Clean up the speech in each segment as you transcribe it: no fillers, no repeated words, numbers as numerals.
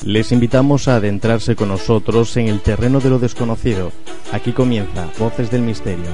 Les invitamos a adentrarse con nosotros en el terreno de lo desconocido. Aquí comienza Voces del Misterio.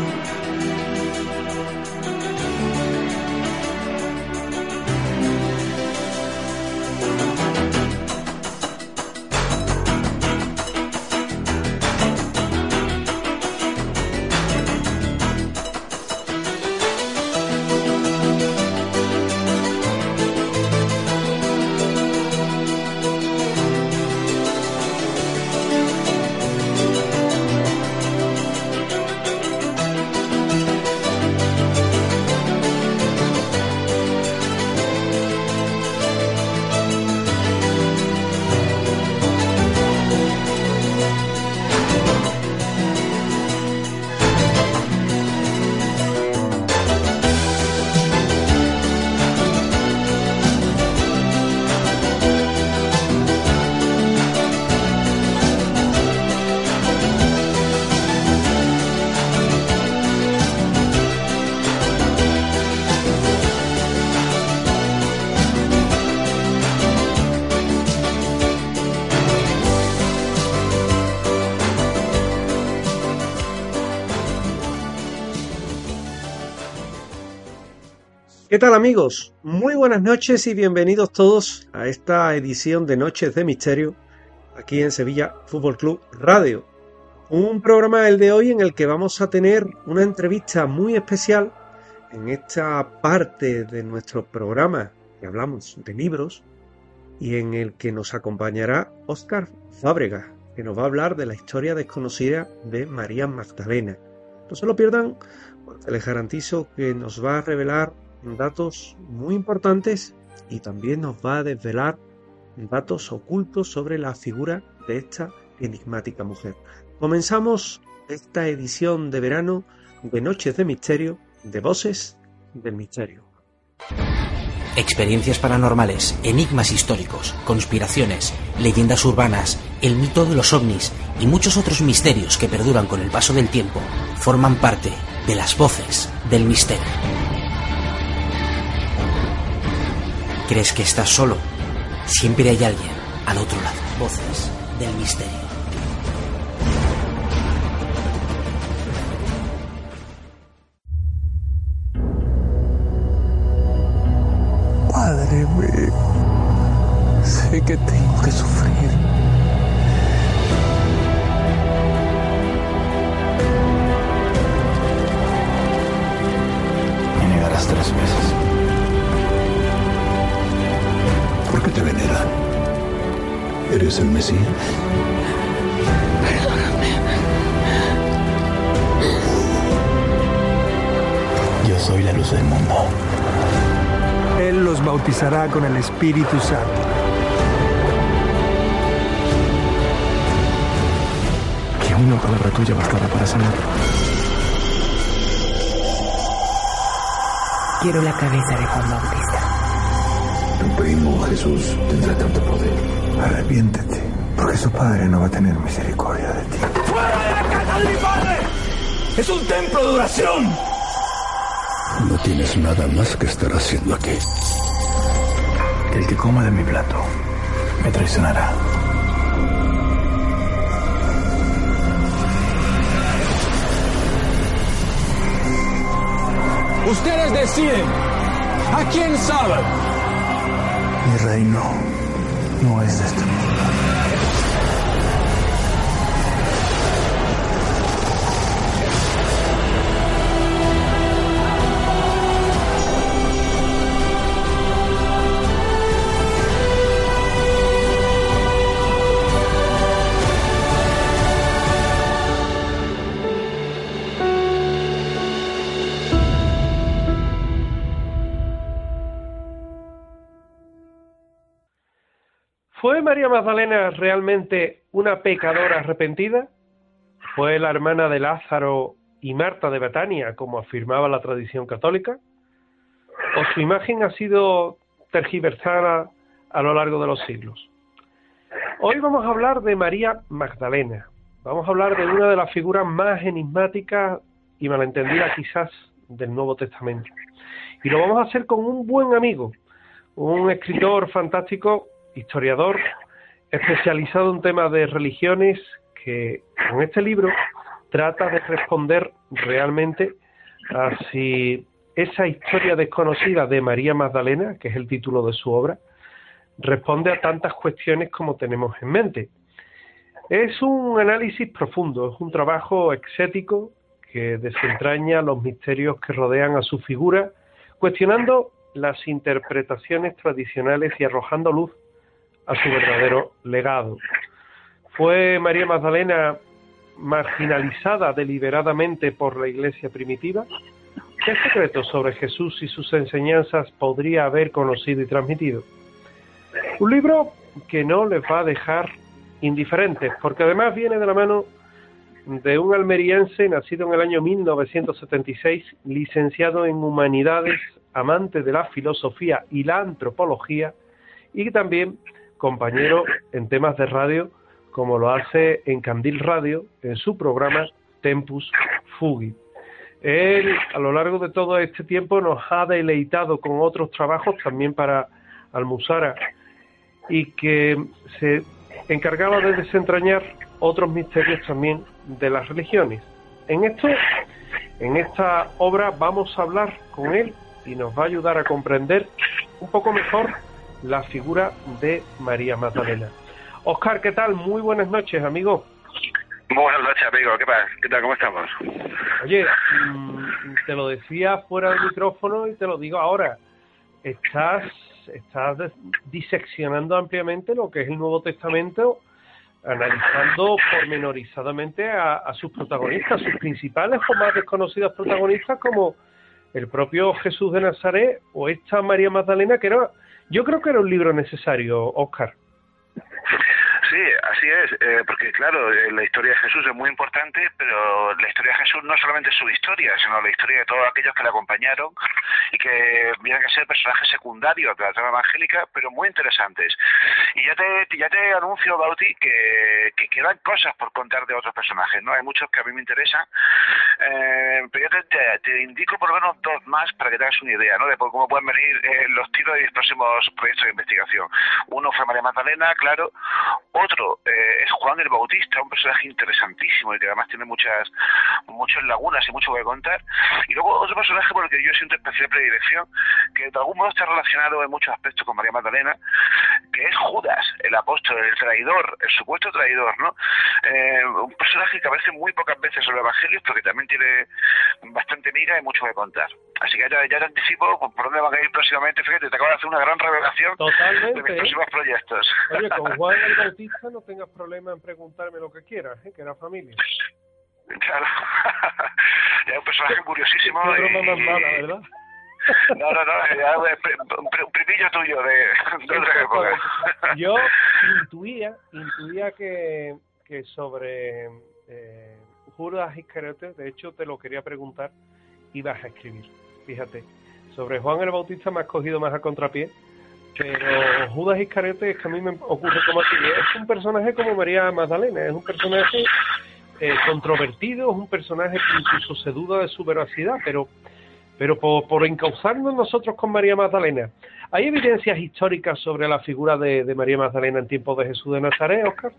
¿Qué tal, amigos? Muy buenas noches y bienvenidos todos a esta edición de Noches de Misterio aquí en Sevilla Fútbol Club Radio. Un programa, el de hoy, en el que vamos a tener una entrevista muy especial en esta parte de nuestro programa que hablamos de libros y en el que nos acompañará Óscar Fábregas, que nos va a hablar de la historia desconocida de María Magdalena. No se lo pierdan, porque les garantizo que nos va a revelar datos muy importantes y también nos va a desvelar datos ocultos sobre la figura de esta enigmática mujer. Comenzamos esta edición de verano de Noches de Misterio, de Voces del Misterio. Experiencias paranormales, enigmas históricos, conspiraciones, leyendas urbanas, el mito de los ovnis y muchos otros misterios que perduran con el paso del tiempo forman parte de las Voces del Misterio. ¿Crees que estás solo? Siempre hay alguien al otro lado. Voces del Misterio. Padre mío, sé que tengo que sufrir. Me negarás 3 veces. ¿Por qué te veneran? ¿Eres el Mesías? Perdóname. Yo soy la luz del mundo. Él los bautizará con el Espíritu Santo. Que una palabra tuya bastará para sanarlo. Quiero la cabeza de Juan Bautista. Tu primo Jesús tendrá tanto poder. Arrepiéntete, porque su padre no va a tener misericordia de ti. ¡Fuera de la casa de mi padre! ¡Es un templo de oración! No tienes nada más que estar haciendo aquí. El que coma de mi plato me traicionará. Ustedes deciden. ¿A quién salvan? Mi reino no es de este mundo. ¿Fue María Magdalena realmente una pecadora arrepentida? ¿Fue la hermana de Lázaro y Marta de Betania, como afirmaba la tradición católica? ¿O su imagen ha sido tergiversada a lo largo de los siglos? Hoy vamos a hablar de María Magdalena. Vamos a hablar de una de las figuras más enigmáticas y malentendidas quizás del Nuevo Testamento. Y lo vamos a hacer con un buen amigo, un escritor fantástico, historiador, especializado en temas de religiones, que con este libro trata de responder realmente a si esa historia desconocida de María Magdalena, que es el título de su obra, responde a tantas cuestiones como tenemos en mente. Es un análisis profundo, es un trabajo exético que desentraña los misterios que rodean a su figura, cuestionando las interpretaciones tradicionales y arrojando luz a su verdadero legado. ¿Fue María Magdalena marginalizada deliberadamente por la Iglesia primitiva? ¿Qué secretos sobre Jesús y sus enseñanzas podría haber conocido y transmitido? Un libro que no les va a dejar indiferentes, porque además viene de la mano de un almeriense nacido en el año 1976, licenciado en Humanidades, amante de la filosofía y la antropología, y también compañero en temas de radio, como lo hace en Candil Radio, en su programa Tempus Fugit. Él, a lo largo de todo este tiempo, nos ha deleitado con otros trabajos también para Almuzara, y que se encargaba de desentrañar otros misterios también de las religiones. En esta obra vamos a hablar con él y nos va a ayudar a comprender un poco mejor la figura de María Magdalena. Óscar, ¿qué tal? Muy buenas noches, amigo. Buenas noches, amigo. ¿Qué pasa? ¿Qué tal? ¿Cómo estamos? Oye, te lo decía fuera del micrófono y te lo digo ahora. Estás diseccionando ampliamente lo que es el Nuevo Testamento, analizando pormenorizadamente a sus protagonistas, sus principales o más desconocidos protagonistas, como el propio Jesús de Nazaret o esta María Magdalena, que yo creo que era un libro necesario, Óscar. Sí, así es, porque claro, la historia de Jesús es muy importante, pero la historia de Jesús no solamente es su historia, sino la historia de todos aquellos que le acompañaron y que vienen a ser personajes secundarios de la trama evangélica, pero muy interesantes. Y ya te anuncio, Bauti, que quedan cosas por contar de otros personajes, ¿no? Hay muchos que a mí me interesan, pero yo te indico por lo menos dos más para que te hagas una idea, ¿no? De cómo pueden venir los tiros de mis próximos proyectos de investigación. Uno fue María Magdalena, claro. Otro es Juan el Bautista, un personaje interesantísimo y que además tiene muchas lagunas y mucho que contar. Y luego otro personaje por el que yo siento especial predilección, que de algún modo está relacionado en muchos aspectos con María Magdalena, que es Judas, el apóstol, el traidor, el supuesto traidor, ¿no? Un personaje que aparece muy pocas veces en los evangelios, pero que también tiene bastante miga y mucho que contar. Así que ya te anticipo por dónde van a ir próximamente. Fíjate, te acabo de hacer una gran revelación. Totalmente, de mis próximos proyectos. Oye, con Juan el Bautista no tengas problema en preguntarme lo que quieras, que era familia. Claro. Es un personaje curiosísimo. Qué broma más mala, ¿verdad? No, ya un primillo tuyo de otra época. Yo intuía que sobre Judas Iscariote, de hecho te lo quería preguntar, ibas a escribir. Fíjate, sobre Juan el Bautista me has cogido más a contrapié, pero Judas Iscariote es que a mí me ocurre como así. Es un personaje como María Magdalena, es un personaje controvertido, es un personaje que incluso se duda de su veracidad, pero por encauzarnos nosotros con María Magdalena, ¿hay evidencias históricas sobre la figura de María Magdalena en tiempos de Jesús de Nazaret, Óscar?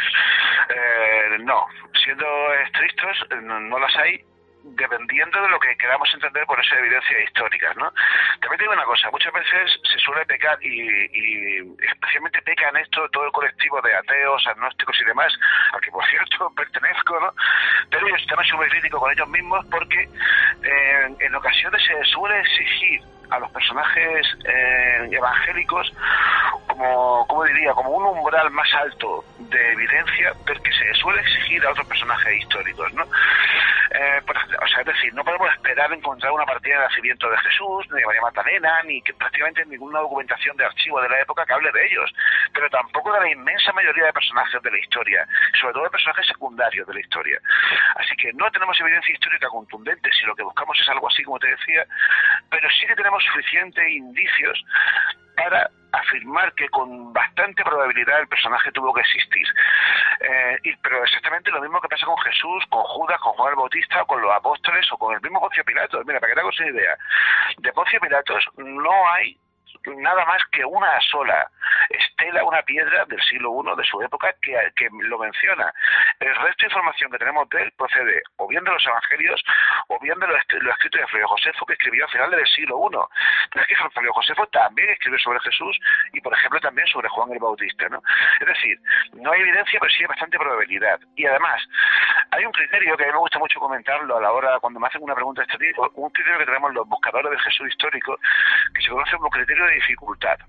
No, siendo estrictos, no las hay, dependiendo de lo que queramos entender por esas evidencias históricas, ¿no? También te digo una cosa, muchas veces se suele pecar y especialmente peca en esto todo el colectivo de ateos, agnósticos y demás, al que por cierto pertenezco, ¿no? Pero yo también soy muy crítico con ellos mismos porque en ocasiones se suele exigir a los personajes evangélicos como diría, como un umbral más alto de evidencia del que se suele exigir a otros personajes históricos, ¿no? Es decir, no podemos esperar encontrar una partida de nacimiento de Jesús, ni de María Magdalena, ni que prácticamente ninguna documentación de archivo de la época que hable de ellos, pero tampoco de la inmensa mayoría de personajes de la historia, sobre todo de personajes secundarios de la historia. Así que no tenemos evidencia histórica contundente si lo que buscamos es algo así como te decía, pero sí que tenemos suficientes indicios para afirmar que con bastante probabilidad el personaje tuvo que existir. Pero exactamente lo mismo que pasa con Jesús, con Judas, con Juan el Bautista, con los apóstoles o con el mismo Poncio Pilatos. Mira, para que te hagas una idea, de Poncio Pilatos no hay nada más que una sola estela, una piedra del siglo I de su época que lo menciona. El resto de información que tenemos de él procede o bien de los evangelios o bien de lo escrito de Flavio Josefo, que escribió a finales del siglo I. Pero es que Flavio Josefo también escribió sobre Jesús y, por ejemplo, también sobre Juan el Bautista, ¿no? Es decir, no hay evidencia, pero sí hay bastante probabilidad. Y además, hay un criterio que a mí me gusta mucho comentarlo a la hora, cuando me hacen una pregunta de este tipo, un criterio que tenemos los buscadores de Jesús histórico, que se conoce como criterio de dificultad.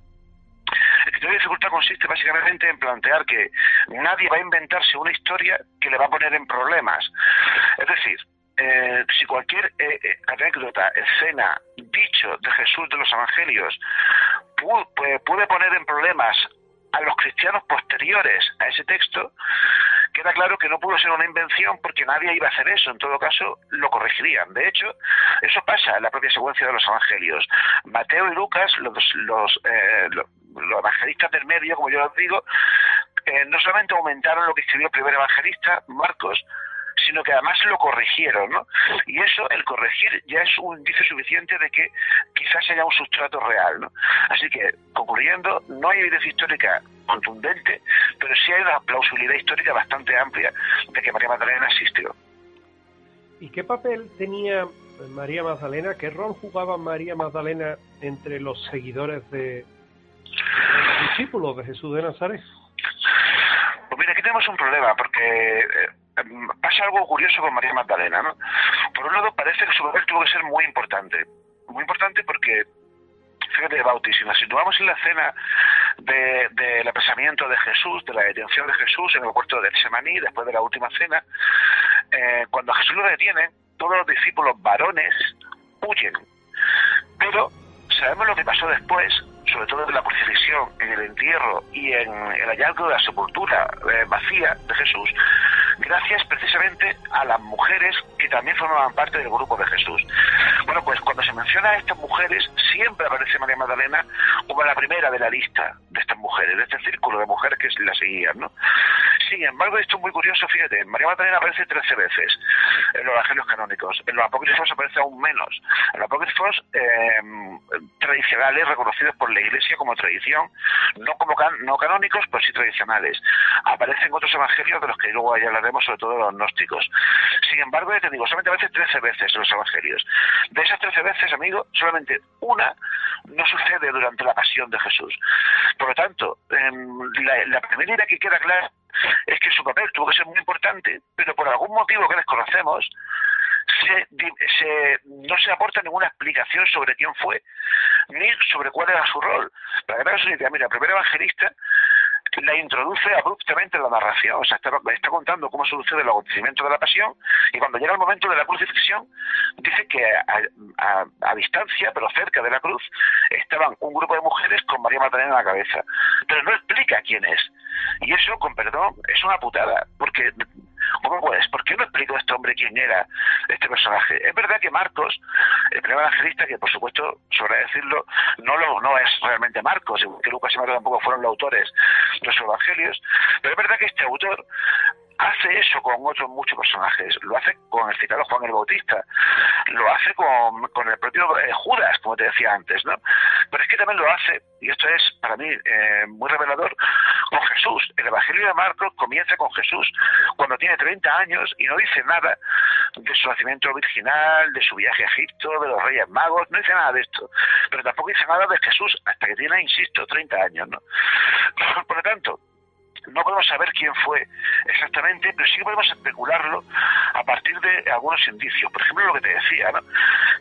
El criterio de dificultad consiste básicamente en plantear que nadie va a inventarse una historia que le va a poner en problemas. Es decir, si cualquier anécdota, escena, dicho de Jesús de los evangelios puede poner en problemas a los cristianos posteriores a ese texto, queda claro que no pudo ser una invención porque nadie iba a hacer eso. En todo caso, lo corregirían. De hecho, eso pasa en la propia secuencia de los evangelios. Mateo y Lucas, los evangelistas del medio, como yo les digo, no solamente aumentaron lo que escribió el primer evangelista, Marcos, sino que además lo corrigieron, ¿no? Y eso, el corregir, ya es un indicio suficiente de que quizás haya un sustrato real, ¿no? Así que, concluyendo, no hay evidencia histórica contundente, pero sí hay una plausibilidad histórica bastante amplia de que María Magdalena existió. ¿Y qué papel tenía María Magdalena? ¿Qué rol jugaba María Magdalena entre los seguidores de los discípulos de Jesús de Nazaret? Pues mira, aquí tenemos un problema, porque pasa algo curioso con María Magdalena, ¿no? Por un lado, parece que su papel tuvo que ser muy importante porque, fíjate, Bauti, si nos situamos en la escena del apresamiento de Jesús, de la detención de Jesús en el huerto de Getsemaní, después de la última cena, cuando a Jesús lo detienen, todos los discípulos varones huyen, pero sabemos lo que pasó después, sobre todo en la crucifixión, en el entierro y en el hallazgo de la sepultura vacía de Jesús, gracias precisamente a las mujeres que también formaban parte del grupo de Jesús. Bueno, pues cuando se menciona a estas mujeres, siempre aparece María Magdalena como la primera de la lista de estas mujeres, de este círculo de mujeres que la seguían, ¿no? Sin embargo, esto es muy curioso, fíjate, María Magdalena aparece 13 veces en los evangelios canónicos, en los apócrifos aparece aún menos, en los apócrifos tradicionales reconocidos por la Iglesia como tradición, no como no canónicos, pero sí tradicionales. Aparecen otros evangelios de los que luego ya hablaremos, sobre todo los gnósticos. Sin embargo, ya te digo, solamente aparece 13 veces en los evangelios. De esas 13 veces, amigo, solamente una no sucede durante la pasión de Jesús. Por lo tanto, la primera idea que queda clara es que su papel tuvo que ser muy importante, pero por algún motivo que desconocemos, no se aporta ninguna explicación sobre quién fue, ni sobre cuál era su rol. Para que te hagas una idea, mira, el primer evangelista la introduce abruptamente en la narración, o sea, está contando cómo sucede el acontecimiento de la pasión, y cuando llega el momento de la crucifixión, dice que a distancia, pero cerca de la cruz, estaban un grupo de mujeres con María Magdalena en la cabeza, pero no explica quién es. Y eso, con perdón, es una putada, porque ¿cómo puedes? ¿Por qué no explicó este hombre quién era este personaje? Es verdad que Marcos, el primer evangelista, que por supuesto, sobre decirlo, no es realmente Marcos, que Lucas y Mateo tampoco fueron los autores de los evangelios, pero es verdad que este autor hace eso con otros muchos personajes. Lo hace con el citado Juan el Bautista, lo hace con el propio Judas, como te decía antes, ¿no? Pero es que también lo hace, y esto es para mí muy revelador, con Jesús. El Evangelio de Marcos comienza con Jesús cuando tiene 30 años y no dice nada de su nacimiento virginal, de su viaje a Egipto, de los Reyes Magos, no dice nada de esto, pero tampoco dice nada de Jesús hasta que tiene, insisto, 30 años, ¿no? Por lo tanto, no podemos saber quién fue exactamente, pero sí que podemos especularlo a partir de algunos indicios. Por ejemplo, lo que te decía, ¿no?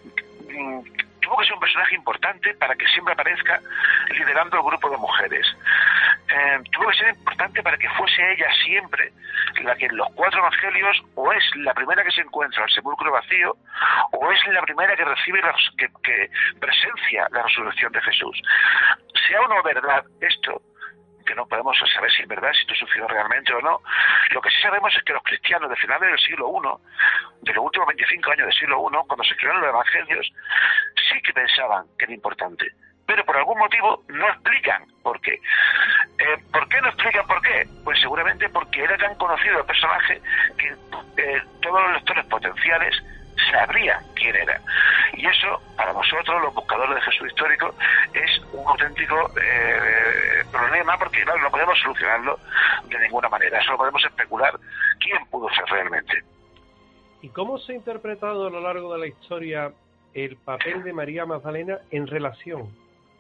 Tuvo que ser un personaje importante para que siempre aparezca liderando el grupo de mujeres. Tuvo que ser importante para que fuese ella siempre la que en los 4 evangelios o es la primera que se encuentra al sepulcro vacío o es la primera que recibe que presencia la resurrección de Jesús. Sea o no verdad esto, que no podemos saber si es verdad, si esto sucedió realmente o no. Lo que sí sabemos es que los cristianos de finales del siglo I, de los últimos 25 años del siglo I, cuando se escribieron los evangelios, sí que pensaban que era importante, pero por algún motivo no explican por qué. ¿Por qué no explican por qué? Pues seguramente porque era tan conocido el personaje que todos los lectores potenciales sabrían quién era. Y eso, para nosotros, los buscadores de Jesús histórico, es un auténtico problema problema porque claro, no podemos solucionarlo de ninguna manera, solo podemos especular quién pudo ser realmente. ¿Y cómo se ha interpretado a lo largo de la historia el papel de María Magdalena en relación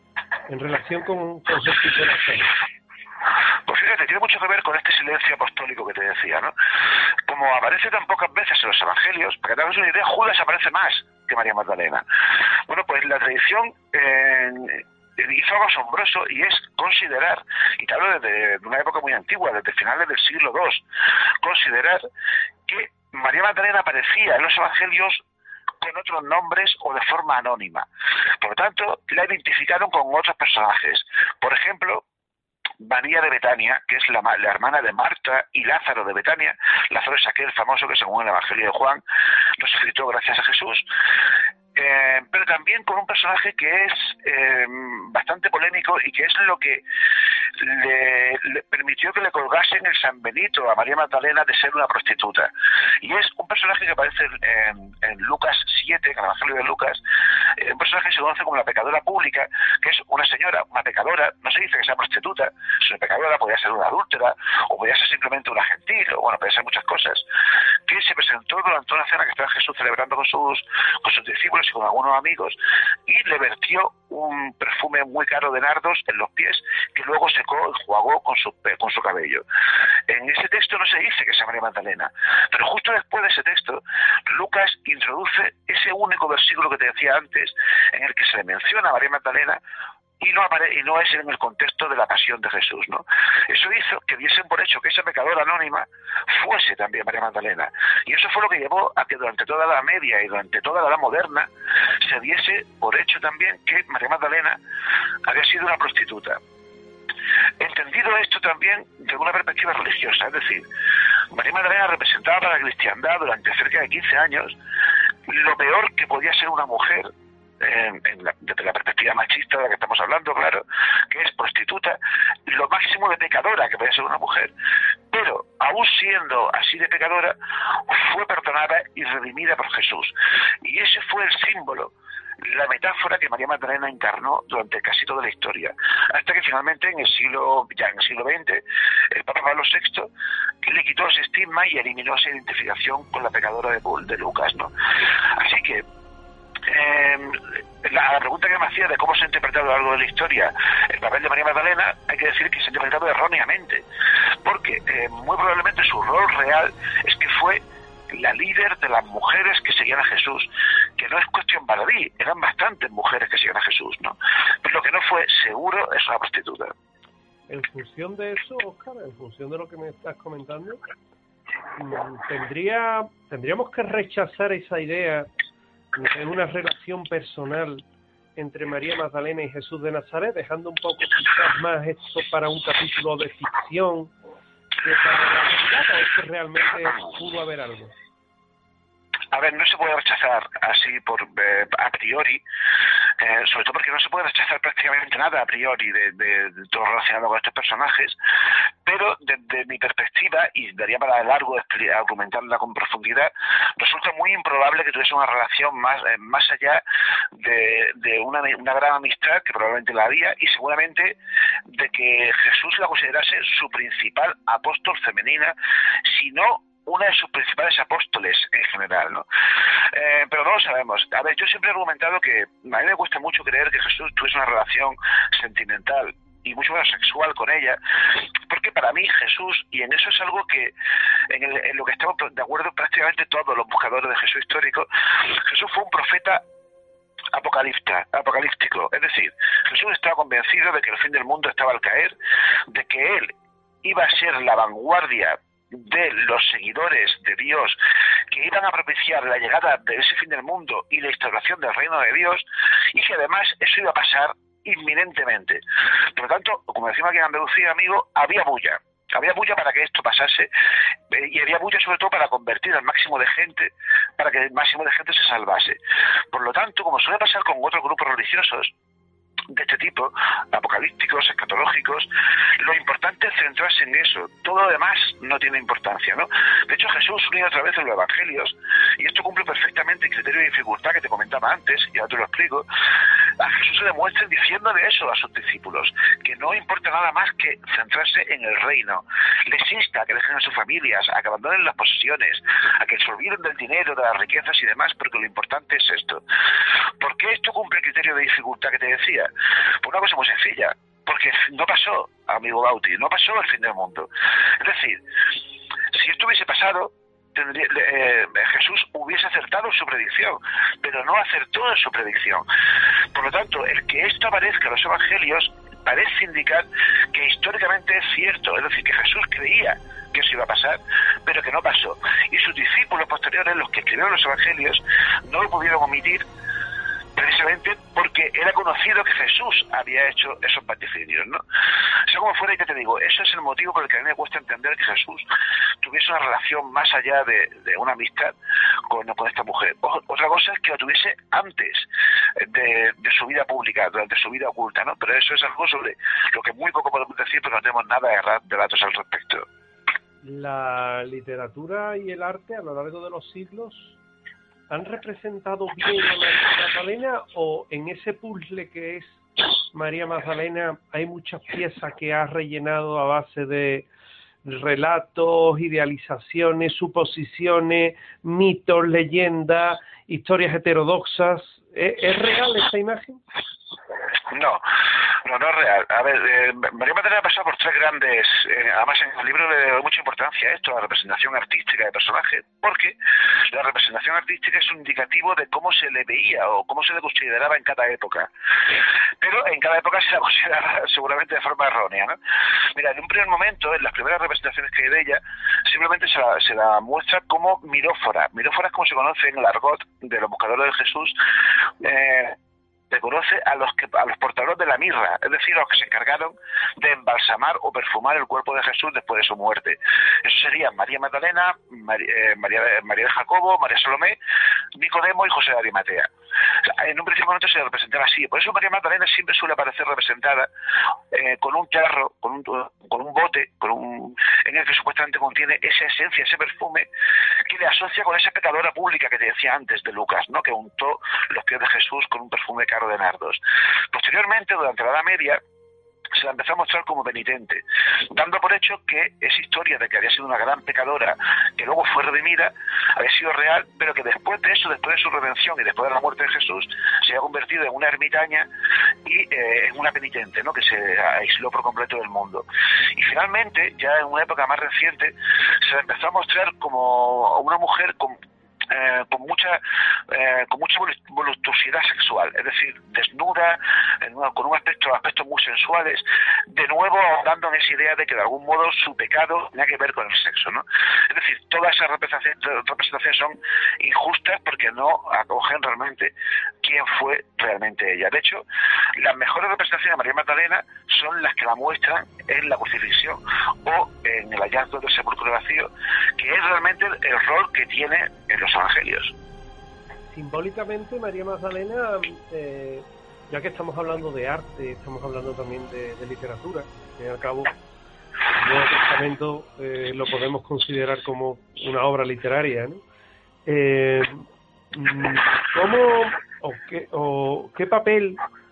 con Jesús de Nazaret? Pues fíjate, tiene mucho que ver con este silencio apostólico que te decía, ¿no? Como aparece tan pocas veces en los evangelios, para que te hagas una idea, Judas aparece más que María Magdalena. Bueno, pues la tradición hizo algo asombroso y es considerar, y te hablo de una época muy antigua, desde finales del siglo II, considerar que María Magdalena aparecía en los evangelios con otros nombres o de forma anónima. Por lo tanto, la identificaron con otros personajes. Por ejemplo, María de Betania, que es la hermana de Marta y Lázaro de Betania. Lázaro es aquel famoso que, según el Evangelio de Juan, resucitó gracias a Jesús. Pero también con un personaje que es bastante polémico y que es lo que le permitió que le colgasen el San Benito a María Magdalena de ser una prostituta. Y es un personaje que aparece en Lucas 7, en el Evangelio de Lucas, un personaje que se conoce como la pecadora pública, que es una señora, una pecadora, no se dice que sea prostituta, es una pecadora, podría ser una adúltera, o podría ser simplemente una gentil, o bueno, puede ser muchas cosas, que se presentó durante una cena que estaba Jesús celebrando con sus discípulos y con algunos amigos, y le vertió un perfume muy caro de nardos en los pies, que luego secó y enjuagó con su cabello. En ese texto no se dice que sea María Magdalena, pero justo después de ese texto, Lucas introduce ese único versículo que te decía antes, en el que se le menciona a María Magdalena, y no es en el contexto de la pasión de Jesús, ¿no? Eso hizo que diesen por hecho que esa pecadora anónima fuese también María Magdalena. Y eso fue lo que llevó a que durante toda la Edad Media y durante toda la Edad Moderna se diese por hecho también que María Magdalena había sido una prostituta. Entendido esto también de una perspectiva religiosa, es decir, María Magdalena representaba para la cristiandad durante cerca de 15 años lo peor que podía ser una mujer, desde la perspectiva machista de la que estamos hablando, claro, que es prostituta, lo máximo de pecadora que puede ser una mujer, pero aún siendo así de pecadora, fue perdonada y redimida por Jesús. Y ese fue el símbolo, la metáfora que María Magdalena encarnó durante casi toda la historia, hasta que finalmente en el siglo XX, el Papa Pablo VI le quitó ese estigma y eliminó esa identificación con la pecadora de Lucas, ¿no? Así que la pregunta que me hacía de cómo se ha interpretado a lo largo de la historia el papel de María Magdalena, hay que decir que se ha interpretado erróneamente, porque muy probablemente su rol real es que fue la líder de las mujeres que seguían a Jesús, que no es cuestión baladí, eran bastantes mujeres que seguían a Jesús, ¿no? Pero lo que no fue seguro es una prostituta. En función de eso, Óscar, en función de lo que me estás comentando, tendríamos que rechazar esa idea de una relación personal entre María Magdalena y Jesús de Nazaret, dejando un poco quizás más esto para un capítulo de ficción que para la realidad, o es que realmente pudo haber algo. A ver, no se puede rechazar así a priori, sobre todo porque no se puede rechazar prácticamente nada a priori de todo relacionado con estos personajes, pero desde mi perspectiva, y daría para largo argumentarla con profundidad, resulta muy improbable que tuviese una relación más allá de una gran amistad, que probablemente la había, y seguramente de que Jesús la considerase su principal apóstol femenina, si no una de sus principales apóstoles en general, ¿no? Pero no lo sabemos. A ver, yo siempre he argumentado que a mí me cuesta mucho creer que Jesús tuviese una relación sentimental y mucho menos sexual con ella, porque para mí Jesús, y en eso es algo que en lo que estamos de acuerdo prácticamente todos los buscadores de Jesús histórico, Jesús fue un profeta apocalíptico, es decir, Jesús estaba convencido de que el fin del mundo estaba al caer, de que él iba a ser la vanguardia de los seguidores de Dios que iban a propiciar la llegada de ese fin del mundo y la instauración del reino de Dios, y que además eso iba a pasar inminentemente. Por lo tanto, como decimos aquí en Andalucía, amigo, había bulla para que esto pasase, y había bulla sobre todo para convertir al máximo de gente, para que el máximo de gente se salvase. Por lo tanto, como suele pasar con otros grupos religiosos, de este tipo, apocalípticos, escatológicos, lo importante es centrarse en eso. Todo lo demás no tiene importancia, ¿no? De hecho, Jesús unido otra vez en los evangelios, y esto cumple perfectamente el criterio de dificultad que te comentaba antes, y ahora te lo explico. A Jesús se le muestra diciéndole eso a sus discípulos, que no importa nada más que centrarse en el reino. Les insta a que dejen a sus familias, a que abandonen las posesiones, a que se olviden del dinero, de las riquezas y demás, porque lo importante es esto. ¿Por qué esto cumple el criterio de dificultad que te decía? Por una cosa muy sencilla, porque no pasó, amigo Bauti, no pasó el fin del mundo. Es decir, si esto hubiese pasado, Jesús hubiese acertado en su predicción, pero no acertó en su predicción. Por lo tanto, el que esto aparezca en los evangelios parece indicar que históricamente es cierto, es decir, que Jesús creía que eso iba a pasar, pero que no pasó. Y sus discípulos posteriores, los que escribieron los evangelios, no lo pudieron omitir precisamente porque era conocido que Jesús había hecho esos vaticinios, ¿no? Sea como fuera, y que te digo, eso es el motivo por el que a mí me cuesta entender que Jesús tuviese una relación más allá de una amistad con esta mujer. Otra cosa es que la tuviese antes de su vida pública, durante su vida oculta, ¿no? Pero eso es algo sobre lo que muy poco podemos decir, porque no tenemos nada de datos al respecto. La literatura y el arte a lo largo de los siglos ¿han representado bien a María Magdalena, o en ese puzzle que es María Magdalena hay muchas piezas que ha rellenado a base de relatos, idealizaciones, suposiciones, mitos, leyendas, historias heterodoxas? ¿Es real esta imagen? No es real. A ver, María Magdalena ha pasado por tres grandes, además en el libro le doy mucha importancia a esto, a la representación artística de personaje, porque la representación artística es un indicativo de cómo se le veía o cómo se le consideraba en cada época. Pero en cada época se la consideraba seguramente de forma errónea, ¿no? Mira, en un primer momento, en las primeras representaciones que hay de ella, simplemente se la muestra como mirófora. Mirófora es como se conoce en el argot de los buscadores de Jesús, reconoce a los portadores de la mirra, es decir, a los que se encargaron de embalsamar o perfumar el cuerpo de Jesús después de su muerte. Eso serían María Magdalena, María de Jacobo, María Salomé, Nicodemo y José de Arimatea. En un principio momento se representaba así. Por eso María Magdalena siempre suele aparecer representada con un jarro, con un bote, en el que supuestamente contiene esa esencia, ese perfume que le asocia con esa pecadora pública que te decía antes de Lucas, ¿no? Que untó los pies de Jesús con un perfume caro de nardos. Posteriormente, durante la Edad Media, se la empezó a mostrar como penitente, dando por hecho que esa historia de que había sido una gran pecadora, que luego fue redimida, había sido real, pero que después de eso, después de su redención y después de la muerte de Jesús, se había convertido en una ermitaña y en una penitente, ¿no? Que se aisló por completo del mundo. Y finalmente, ya en una época más reciente, se la empezó a mostrar como una mujer con mucha voluptuosidad sexual, es decir, desnuda, con aspectos muy sensuales, de nuevo dando en esa idea de que de algún modo su pecado tenía que ver con el sexo, ¿no? Es decir, todas esas representaciones son injustas porque no acogen realmente quién fue realmente ella. De hecho, las mejores representaciones de María Magdalena son las que la muestran en la crucifixión o en el hallazgo del sepulcro vacío, que es realmente el rol que tiene en los evangelios. Simbólicamente, María Magdalena, ya que estamos hablando de arte, estamos hablando también de literatura, que al cabo el Nuevo Testamento lo podemos considerar como una obra literaria, ¿no? ¿Cómo qué papel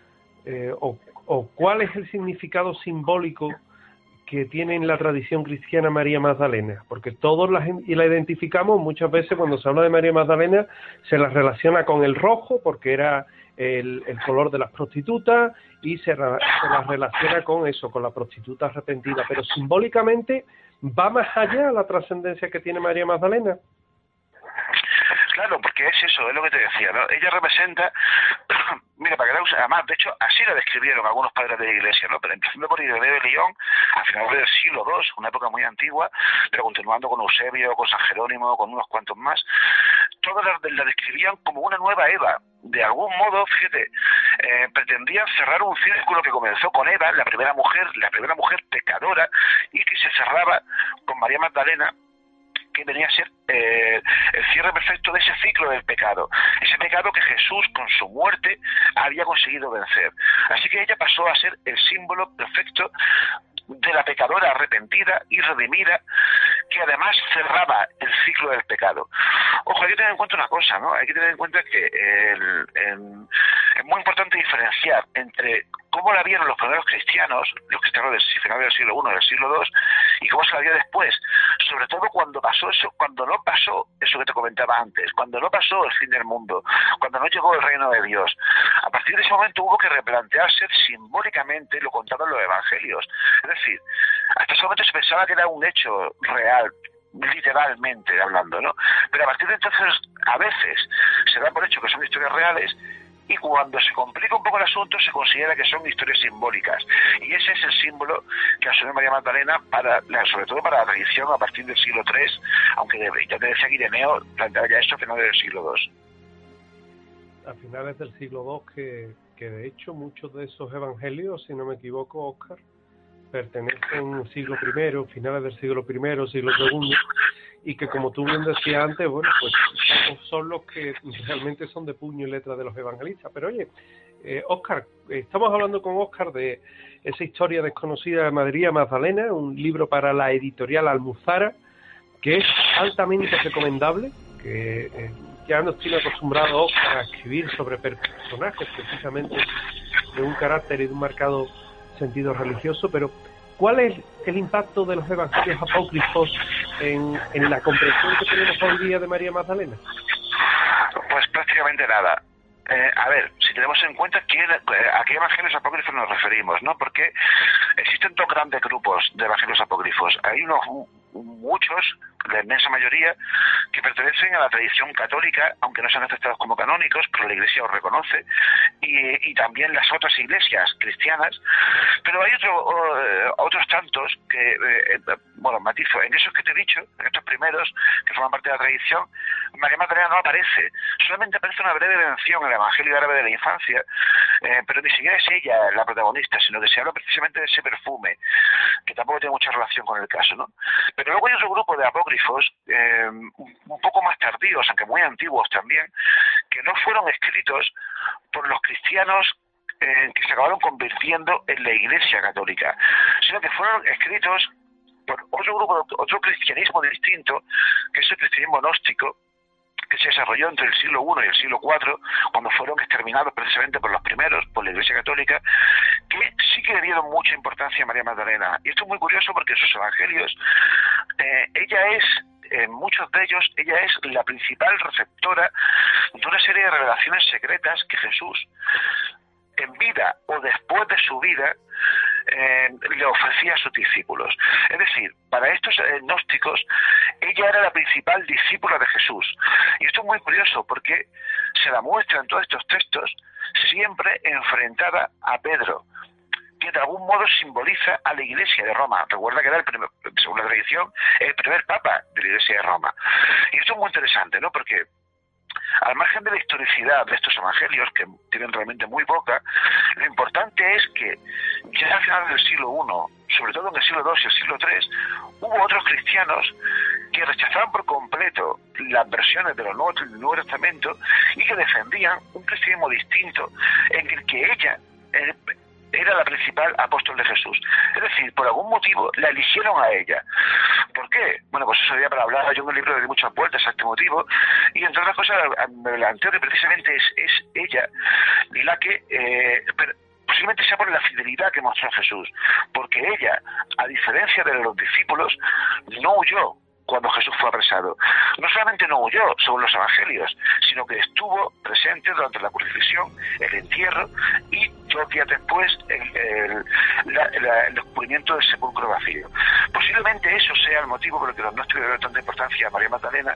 o cuál es el significado simbólico que tiene en la tradición cristiana María Magdalena? Porque todos la identificamos, muchas veces cuando se habla de María Magdalena se la relaciona con el rojo porque era el color de las prostitutas y se la relaciona con eso, con la prostituta arrepentida, pero simbólicamente va más allá la trascendencia que tiene María Magdalena. Claro, porque es eso, es lo que te decía, ¿no? Ella representa, mira, para que la además, de hecho, así la describieron algunos padres de la Iglesia, ¿no? Pero empezando por Ireneo de León, a finales del siglo II, una época muy antigua, pero continuando con Eusebio, con San Jerónimo, con unos cuantos más, todas la describían como una nueva Eva. De algún modo, fíjate, pretendían cerrar un círculo que comenzó con Eva, la primera mujer pecadora, y que se cerraba con María Magdalena, que venía a ser el cierre perfecto de ese ciclo del pecado, ese pecado que Jesús con su muerte había conseguido vencer. Así que ella pasó a ser el símbolo perfecto de la pecadora arrepentida y redimida, que además cerraba el ciclo del pecado. Ojo, hay que tener en cuenta una cosa, ¿no? Hay que tener en cuenta que es muy importante diferenciar entre cómo la vieron los primeros cristianos, los cristianos del final del siglo I, del siglo II, y cómo se la vio después, sobre todo cuando pasó eso, cuando no pasó eso que te comentaba antes, cuando no pasó el fin del mundo, cuando no llegó el reino de Dios. A partir de ese momento hubo que replantearse simbólicamente lo contado en los evangelios. Es decir, hasta ese momento se pensaba que era un hecho real, literalmente hablando, ¿no? Pero a partir de entonces, a veces se da por hecho que son historias reales, y cuando se complica un poco el asunto se considera que son historias simbólicas, y ese es el símbolo que asume María Magdalena sobre todo para la tradición a partir del siglo III, aunque ya te decía que Ireneo planteaba ya esto a finales del siglo II. A finales del siglo II, que de hecho muchos de esos evangelios, si no me equivoco, Óscar, pertenecen al siglo I, finales del siglo I, siglo II, y que, como tú bien decías antes, bueno, pues son los que realmente son de puño y letra de los evangelistas. Pero oye, Óscar, estamos hablando con Óscar de esa historia desconocida de María Magdalena, un libro para la editorial Almuzara, que es altamente recomendable, que ya nos tiene acostumbrado Óscar a escribir sobre personajes precisamente de un carácter y de un marcado sentido religioso, pero ¿cuál es el impacto de los evangelios apócrifos en la comprensión que tenemos hoy día de María Magdalena? Pues prácticamente nada. A ver, si tenemos en cuenta a qué evangelios apócrifos nos referimos, ¿no? Porque existen dos grandes grupos de evangelios apócrifos. Hay muchos, la inmensa mayoría, que pertenecen a la tradición católica, aunque no sean aceptados como canónicos, pero la Iglesia los reconoce, y también las otras iglesias cristianas. Pero hay otros tantos que, matizo, en esos que te he dicho, en estos primeros, que forman parte de la tradición, María Magdalena no aparece, solamente aparece una breve mención en el Evangelio árabe de la infancia, pero ni siquiera es ella la protagonista, sino que se habla precisamente de ese perfume, que tampoco tiene mucha relación con el caso, ¿no? Pero luego hay otro grupo de apócrifos, un poco más tardíos, aunque muy antiguos también, que no fueron escritos por los cristianos que se acabaron convirtiendo en la Iglesia católica, sino que fueron escritos por otro cristianismo distinto, que es el cristianismo gnóstico, que se desarrolló entre el siglo I y el siglo IV, cuando fueron exterminados precisamente por los primeros, por la Iglesia Católica, que sí que le dieron mucha importancia a María Magdalena. Y esto es muy curioso porque en sus evangelios, en muchos de ellos, ella es la principal receptora de una serie de revelaciones secretas que Jesús, en vida o después de su vida, le ofrecía a sus discípulos. Es decir, para estos gnósticos, ella era la principal discípula de Jesús. Y esto es muy curioso porque se la muestra en todos estos textos siempre enfrentada a Pedro, que de algún modo simboliza a la Iglesia de Roma. Recuerda que era según la tradición, el primer papa de la Iglesia de Roma. Y esto es muy interesante, ¿no? Porque al margen de la historicidad de estos evangelios, que tienen realmente muy poca, lo importante es que ya al final del siglo I, sobre todo en el siglo II y el siglo III, hubo otros cristianos que rechazaban por completo las versiones del Nuevo Testamento y que defendían un cristianismo distinto en el que ella era la principal apóstol de Jesús. Es decir, por algún motivo la eligieron a ella. ¿Por qué? Bueno, pues eso sería para hablar yo en un libro de muchas vueltas a este motivo, y entre otras cosas me planteo que precisamente es ella la que posiblemente sea por la fidelidad que mostró Jesús, porque ella, a diferencia de los discípulos, no huyó cuando Jesús fue apresado. No solamente no huyó, según los evangelios, sino que estuvo presente durante la crucifixión, el entierro y 2 días después el descubrimiento del sepulcro vacío. Posiblemente eso sea el motivo por el que los gnósticos le dan tanta importancia a María Magdalena,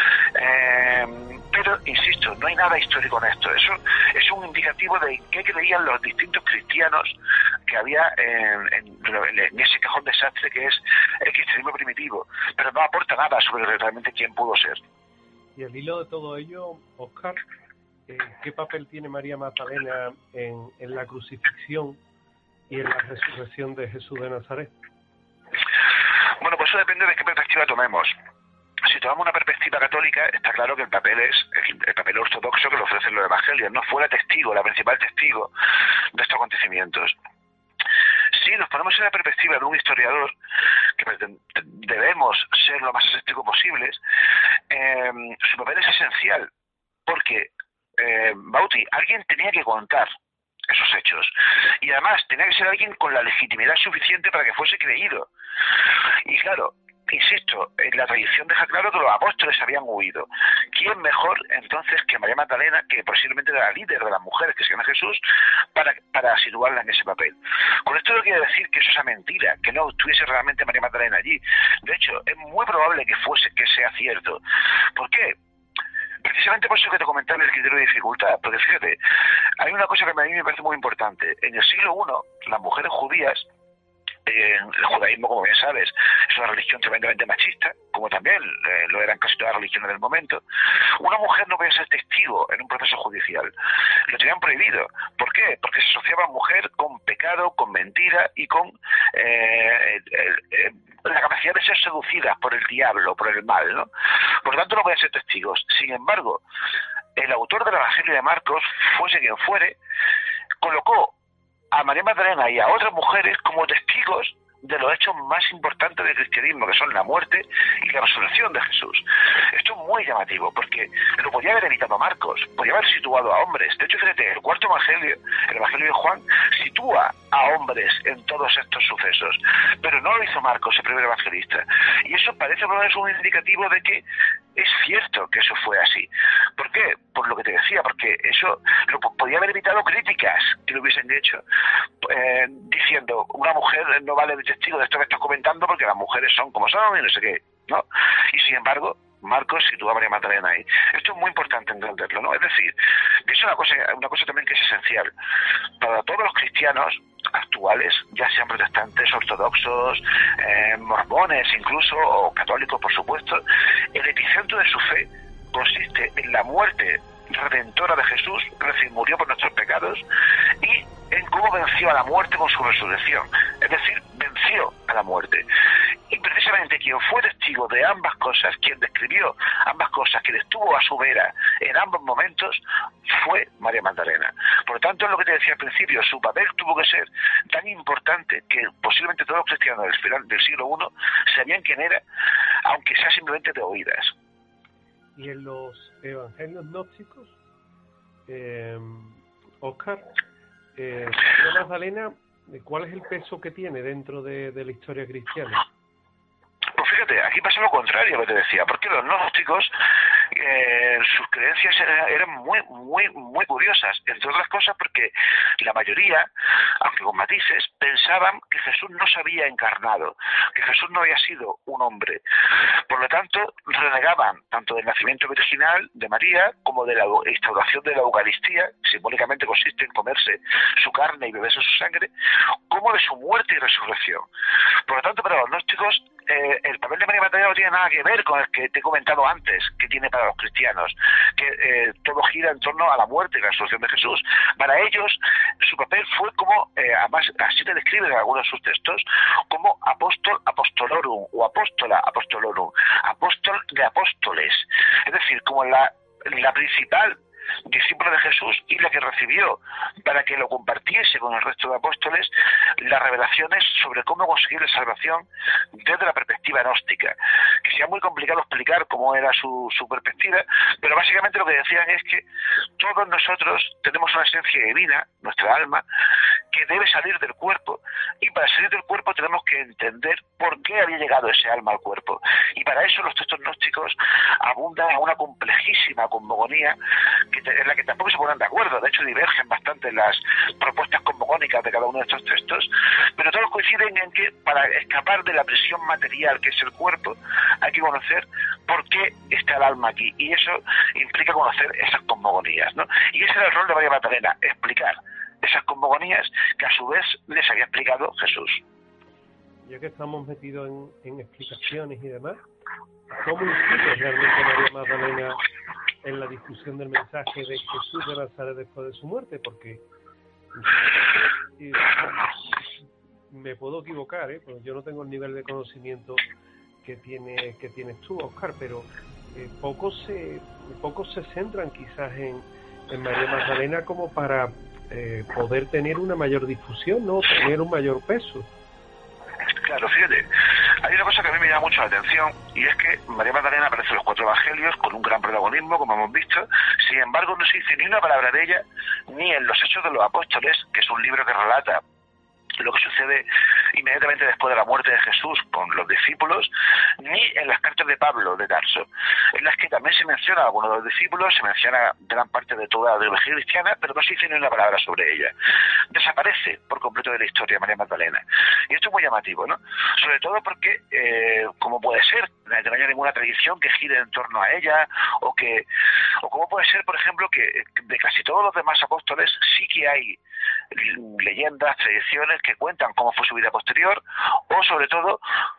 pero insisto, no hay nada histórico en esto. Eso es un indicativo de qué creían los distintos cristianos que había en ese cajón desastre que es el cristianismo primitivo, pero no aporta nada sobre realmente quién pudo ser. Y al hilo de todo ello, Óscar, ¿qué papel tiene María Magdalena en la crucifixión y en la resurrección de Jesús de Nazaret? Bueno, pues eso depende de qué perspectiva tomemos. si tomamos una perspectiva católica, está claro que el papel es el papel ortodoxo que le ofrecen los evangelios, no fue la principal testigo de estos acontecimientos. Si nos ponemos en la perspectiva de un historiador, que debemos ser lo más escéptico posible, su papel es esencial, porque Bauti, alguien tenía que contar esos hechos, y además tenía que ser alguien con la legitimidad suficiente para que fuese creído. Y claro, insisto, la tradición deja claro que los apóstoles habían huido. ¿Quién mejor entonces que María Magdalena, que posiblemente era la líder de las mujeres que siguen a Jesús, para situarla en ese papel? Con esto no quiere decir que eso sea mentira, que no estuviese realmente María Magdalena allí. De hecho, es muy probable que sea cierto. ¿Por qué? Precisamente por eso que te comentaba el criterio de dificultad, porque fíjate, hay una cosa que a mí me parece muy importante. En el siglo I, las mujeres judías, el judaísmo, como bien sabes, es una religión tremendamente machista, como también lo eran casi todas las religiones del momento. Una mujer no podía ser testigo en un proceso judicial. Lo tenían prohibido. ¿Por qué? Porque se asociaba a mujer con pecado, con mentira y con la capacidad de ser seducidas por el diablo, por el mal, ¿no? Por lo tanto, no podían ser testigos. Sin embargo, el autor del Evangelio de Marcos, fuese quien fuere, colocó a María Magdalena y a otras mujeres como testigos de los hechos más importantes del cristianismo, que son la muerte y la resurrección de Jesús. Esto es muy llamativo, porque lo podía haber evitado Marcos, podía haber situado a hombres. De hecho, fíjate, el cuarto evangelio, el evangelio de Juan, sitúa a hombres en todos estos sucesos, pero no lo hizo Marcos, el primer evangelista. Y eso parece por lo menos un indicativo de que es cierto que eso fue así. ¿Por qué? Por lo que te decía, porque eso lo podía haber evitado críticas que lo hubiesen hecho, diciendo, una mujer no vale de testigo de esto que estás comentando porque las mujeres son como son y no sé qué, ¿no? Y sin embargo, Marcos sitúa a María Magdalena ahí. Esto es muy importante entenderlo, ¿no? Es decir, es una cosa también que es esencial para todos los cristianos actuales, ya sean protestantes, ortodoxos, mormones incluso, o católicos, por supuesto. El epicentro de su fe consiste en la muerte redentora de Jesús, es decir, murió por nuestros pecados, y en cómo venció a la muerte con su resurrección, es decir, venció a la muerte. Y precisamente quien fue testigo de ambas cosas, quien describió ambas cosas, quien estuvo a su vera en ambos momentos, fue María Magdalena. Por lo tanto, es lo que te decía al principio, su papel tuvo que ser tan importante que posiblemente todos los cristianos del siglo I sabían quién era, aunque sea simplemente de oídas. Y en los evangelios gnósticos, Óscar, María Magdalena, ¿cuál es el peso que tiene dentro de la historia cristiana? Pues fíjate, aquí pasa lo contrario lo que te decía, porque los gnósticos, sus creencias eran muy curiosas, entre otras cosas porque la mayoría, aunque con matices, pensaban que Jesús no se había encarnado, que Jesús no había sido un hombre. Por lo tanto, renegaban tanto del nacimiento virginal de María como de la instauración de la Eucaristía, que simbólicamente consiste en comerse su carne y beberse su sangre, como de su muerte y resurrección. Por lo tanto, para los gnósticos, el papel de María Magdalena no tiene nada que ver con el que te he comentado antes, que tiene para los cristianos, que todo gira en torno a la muerte y la resurrección de Jesús. Para ellos, su papel fue como, además así te describen en algunos de sus textos, como apóstol apostolorum o apóstola apostolorum, apóstol de apóstoles, es decir, como la principal discípula de Jesús y la que recibió para que lo compartiese con el resto de apóstoles las revelaciones sobre cómo conseguir la salvación desde la perspectiva gnóstica, que sea muy complicado explicar cómo era su perspectiva, pero básicamente lo que decían es que todos nosotros tenemos una esencia divina, nuestra alma, que debe salir del cuerpo, y para salir del cuerpo tenemos que entender por qué había llegado ese alma al cuerpo, y para eso los textos gnósticos abundan en una complejísima cosmogonía en la que tampoco se ponen de acuerdo, de hecho divergen bastante las propuestas cosmogónicas de cada uno de estos textos, pero todos coinciden en que para escapar de la prisión material que es el cuerpo, hay que conocer por qué está el alma aquí, y eso implica conocer esas cosmogonías, ¿no? Y ese era el rol de María Magdalena, explicar esas cosmogonías que a su vez les había explicado Jesús. Ya que estamos metidos en explicaciones y demás, ¿cómo influye realmente María Magdalena en la difusión del mensaje de Jesús de Nazaret después de su muerte? Porque me puedo equivocar, pues yo no tengo el nivel de conocimiento que tienes tú, Óscar, pero pocos se centran quizás en María Magdalena como para poder tener una mayor difusión, ¿no? Tener un mayor peso. Claro, fíjate, hay una cosa que a mí me llama mucho la atención, y es que María Magdalena aparece en los 4 evangelios con un gran protagonismo, como hemos visto. Sin embargo, no se dice ni una palabra de ella, ni en los Hechos de los Apóstoles, que es un libro que relata lo que sucede inmediatamente después de la muerte de Jesús con los discípulos, ni en las cartas de Pablo de Tarso, en las que también se menciona a algunos de los discípulos, se menciona gran parte de toda la teología cristiana, pero no se dice ni una palabra sobre ella. Desaparece por completo de la historia de María Magdalena. Y esto es muy llamativo, ¿no? Sobre todo porque, como puede ser, no haya ninguna tradición que gire en torno a ella, o como puede ser, por ejemplo, que de casi todos los demás apóstoles sí que hay leyendas, tradiciones que cuentan cómo fue su vida posterior, o sobre todo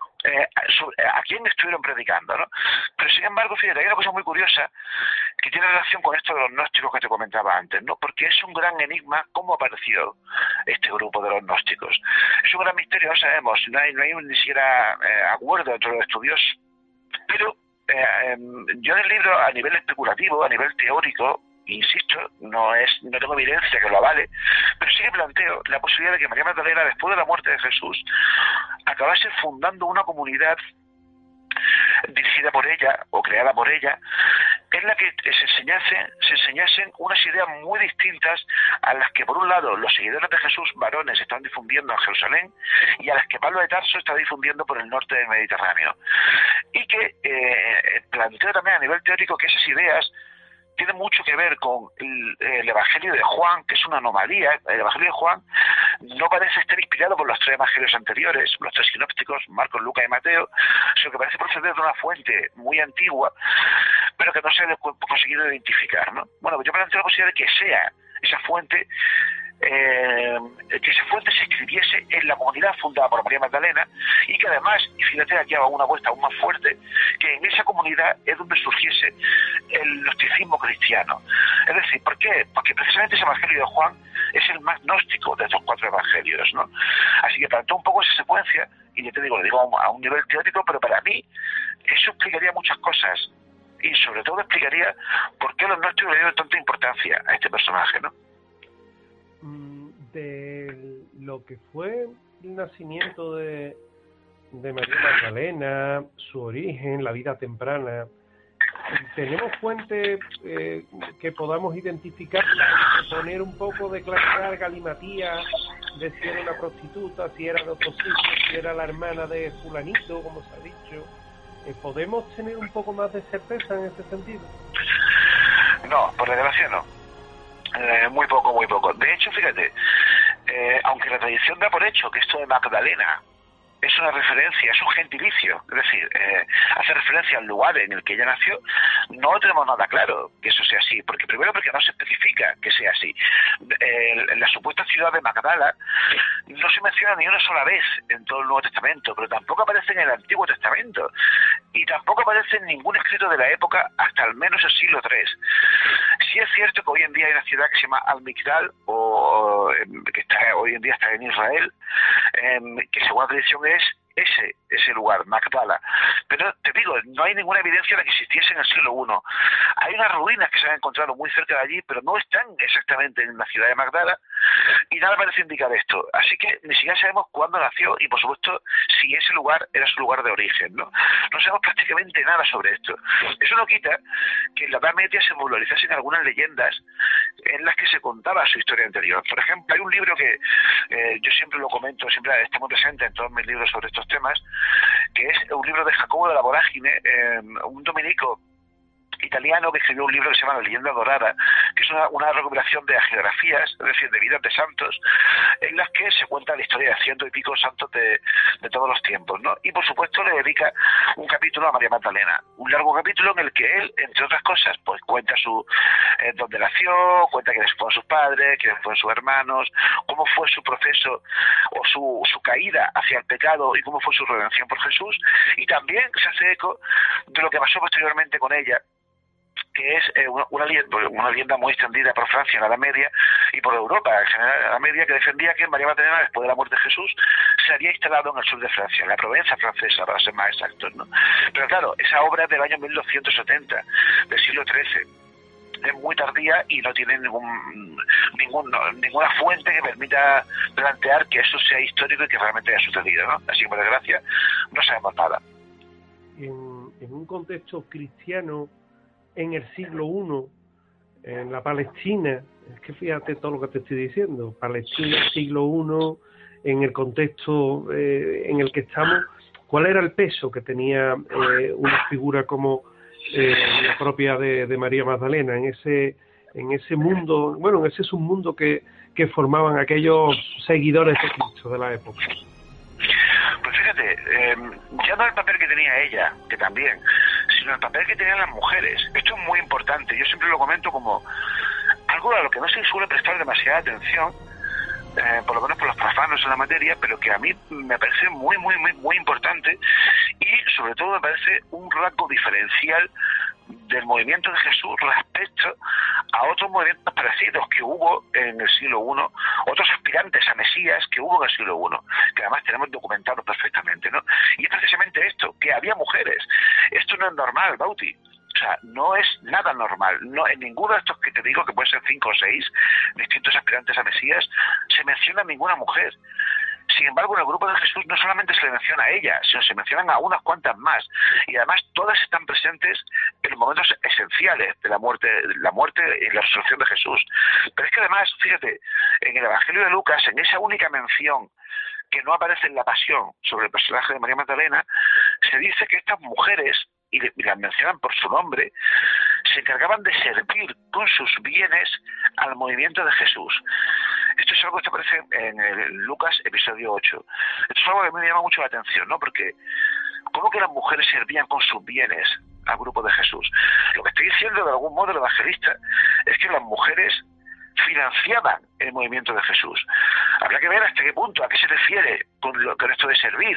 a quién estuvieron predicando, ¿no? Pero sin embargo, fíjate, hay una cosa muy curiosa que tiene relación con esto de los gnósticos que te comentaba antes, ¿no? Porque es un gran enigma cómo apareció este grupo de los gnósticos. Es un gran misterio, no sabemos, no hay ni siquiera acuerdo entre los estudiosos, pero yo en el libro, a nivel especulativo, a nivel teórico, insisto, no tengo evidencia que lo avale, pero sí que planteo la posibilidad de que María Magdalena, después de la muerte de Jesús, acabase fundando una comunidad dirigida por ella o creada por ella, en la que se enseñasen unas ideas muy distintas a las que, por un lado, los seguidores de Jesús varones están difundiendo en Jerusalén, y a las que Pablo de Tarso está difundiendo por el norte del Mediterráneo. Y que planteo también a nivel teórico que esas ideas tiene mucho que ver con el Evangelio de Juan, que es una anomalía. El Evangelio de Juan no parece estar inspirado por los 3 evangelios anteriores, los 3 sinópticos, Marcos, Lucas y Mateo, sino que parece proceder de una fuente muy antigua, pero que no se ha conseguido identificar, ¿no? Bueno, yo planteo la posibilidad de que sea esa fuente, que esa fuente se escribiese en la comunidad fundada por María Magdalena, y que además, y fíjate, aquí hago una apuesta aún más fuerte, que en esa comunidad es donde surgiese el gnosticismo cristiano. Es decir, ¿por qué? Porque precisamente ese Evangelio de Juan es el más gnóstico de estos 4 evangelios, ¿no? Así que planteo un poco esa secuencia, y yo te digo, lo digo a un nivel teórico, pero para mí eso explicaría muchas cosas, y sobre todo explicaría por qué los gnósticos le dieron tanta importancia a este personaje, ¿no? De lo que fue el nacimiento de María Magdalena, su origen, la vida temprana, ¿tenemos fuentes que podamos identificar, poner un poco de claridad, galimatía, de si era una prostituta, si era de otro sitio, si era la hermana de fulanito, como se ha dicho? ¿Podemos tener un poco más de certeza en ese sentido? No, por desgracia no. Muy poco. De hecho, fíjate, aunque la tradición da por hecho que esto de Magdalena es una referencia, es un gentilicio, es decir, hace referencia al lugar en el que ella nació, no tenemos nada claro que eso sea así, porque no se especifica que sea así. La supuesta ciudad de Magdala no se menciona ni una sola vez en todo el Nuevo Testamento, pero tampoco aparece en el Antiguo Testamento, y tampoco aparece en ningún escrito de la época hasta al menos el siglo III. Sí es cierto que hoy en día hay una ciudad que se llama Al-Mikdal, que hoy en día está en Israel, que según la tradición es ese lugar, Magdala. Pero te digo, no hay ninguna evidencia de que existiese en el siglo I. Hay unas ruinas que se han encontrado muy cerca de allí, pero no están exactamente en la ciudad de Magdala, y nada parece indicar esto. Así que ni siquiera sabemos cuándo nació, y por supuesto si ese lugar era su lugar de origen, ¿no? No sabemos prácticamente nada sobre esto. Eso no quita que en la Edad Media se popularizasen algunas leyendas en las que se contaba su historia anterior. Por ejemplo, hay un libro que yo siempre lo comento, siempre está muy presente en todos mis libros sobre estos temas, que es un libro de Jacobo de la Vorágine, un dominico italiano que escribió un libro que se llama La Leyenda Dorada, que es una recopilación de hagiografías, es decir, de vidas de santos, en las que se cuenta la historia de 100 y pico santos de todos los tiempos, ¿no? Y por supuesto le dedica un capítulo a María Magdalena, un largo capítulo en el que él, entre otras cosas, pues cuenta dónde nació, cuenta quiénes fueron sus padres, quiénes fueron sus hermanos, cómo fue su proceso o su caída hacia el pecado y cómo fue su redención por Jesús, y también se hace eco de lo que pasó posteriormente con ella, que es una leyenda muy extendida por Francia en la Edad Media y por Europa en general en la Edad Media, que defendía que María Magdalena, después de la muerte de Jesús, se había instalado en el sur de Francia, en la Provenza francesa, para ser más exactos, ¿no? Pero claro, esa obra es del año 1270, del siglo XIII. Es muy tardía y no tiene ninguna fuente que permita plantear que eso sea histórico y que realmente haya sucedido, ¿no? Así que, por desgracia, no sabemos nada. En un contexto cristiano, en el siglo I, en la Palestina, es que fíjate todo lo que te estoy diciendo, Palestina, siglo I, en el contexto en el que estamos, ¿cuál era el peso que tenía una figura como la propia de María Magdalena en ese mundo, bueno, en ese submundo que formaban aquellos seguidores de Cristo de la época? Pues fíjate, ya no el papel que tenía ella, que también, sino el papel que tenían las mujeres. Esto es muy importante, yo siempre lo comento como algo a lo que no se suele prestar demasiada atención, por lo menos por los profanos en la materia, pero que a mí me parece muy, muy, muy, muy importante y sobre todo me parece un rasgo diferencial del movimiento de Jesús respecto a otros movimientos parecidos que hubo en el siglo I, otros aspirantes a Mesías que hubo en el siglo I, que además tenemos documentados perfectamente, ¿no? Y es precisamente esto, que había mujeres. Esto no es normal, Bauti. O sea, no es nada normal. No, en ninguno de estos que te digo, que pueden ser 5 o 6 distintos aspirantes a Mesías, se menciona ninguna mujer. Sin embargo, en el grupo de Jesús no solamente se le menciona a ella, sino se mencionan a unas cuantas más. Y además todas están presentes en los momentos esenciales de la muerte y la resurrección de Jesús. Pero es que además, fíjate, en el Evangelio de Lucas, en esa única mención que no aparece en la pasión sobre el personaje de María Magdalena, se dice que estas mujeres, y las mencionan por su nombre, se encargaban de servir con sus bienes al movimiento de Jesús. Esto es algo que aparece en el Lucas episodio 8. Esto es algo que a mí me llama mucho la atención, ¿no? Porque ¿cómo que las mujeres servían con sus bienes al grupo de Jesús? Lo que estoy diciendo de algún modo el evangelista es que las mujeres financiaban el movimiento de Jesús. Habrá que ver hasta qué punto, a qué se refiere con esto de servir,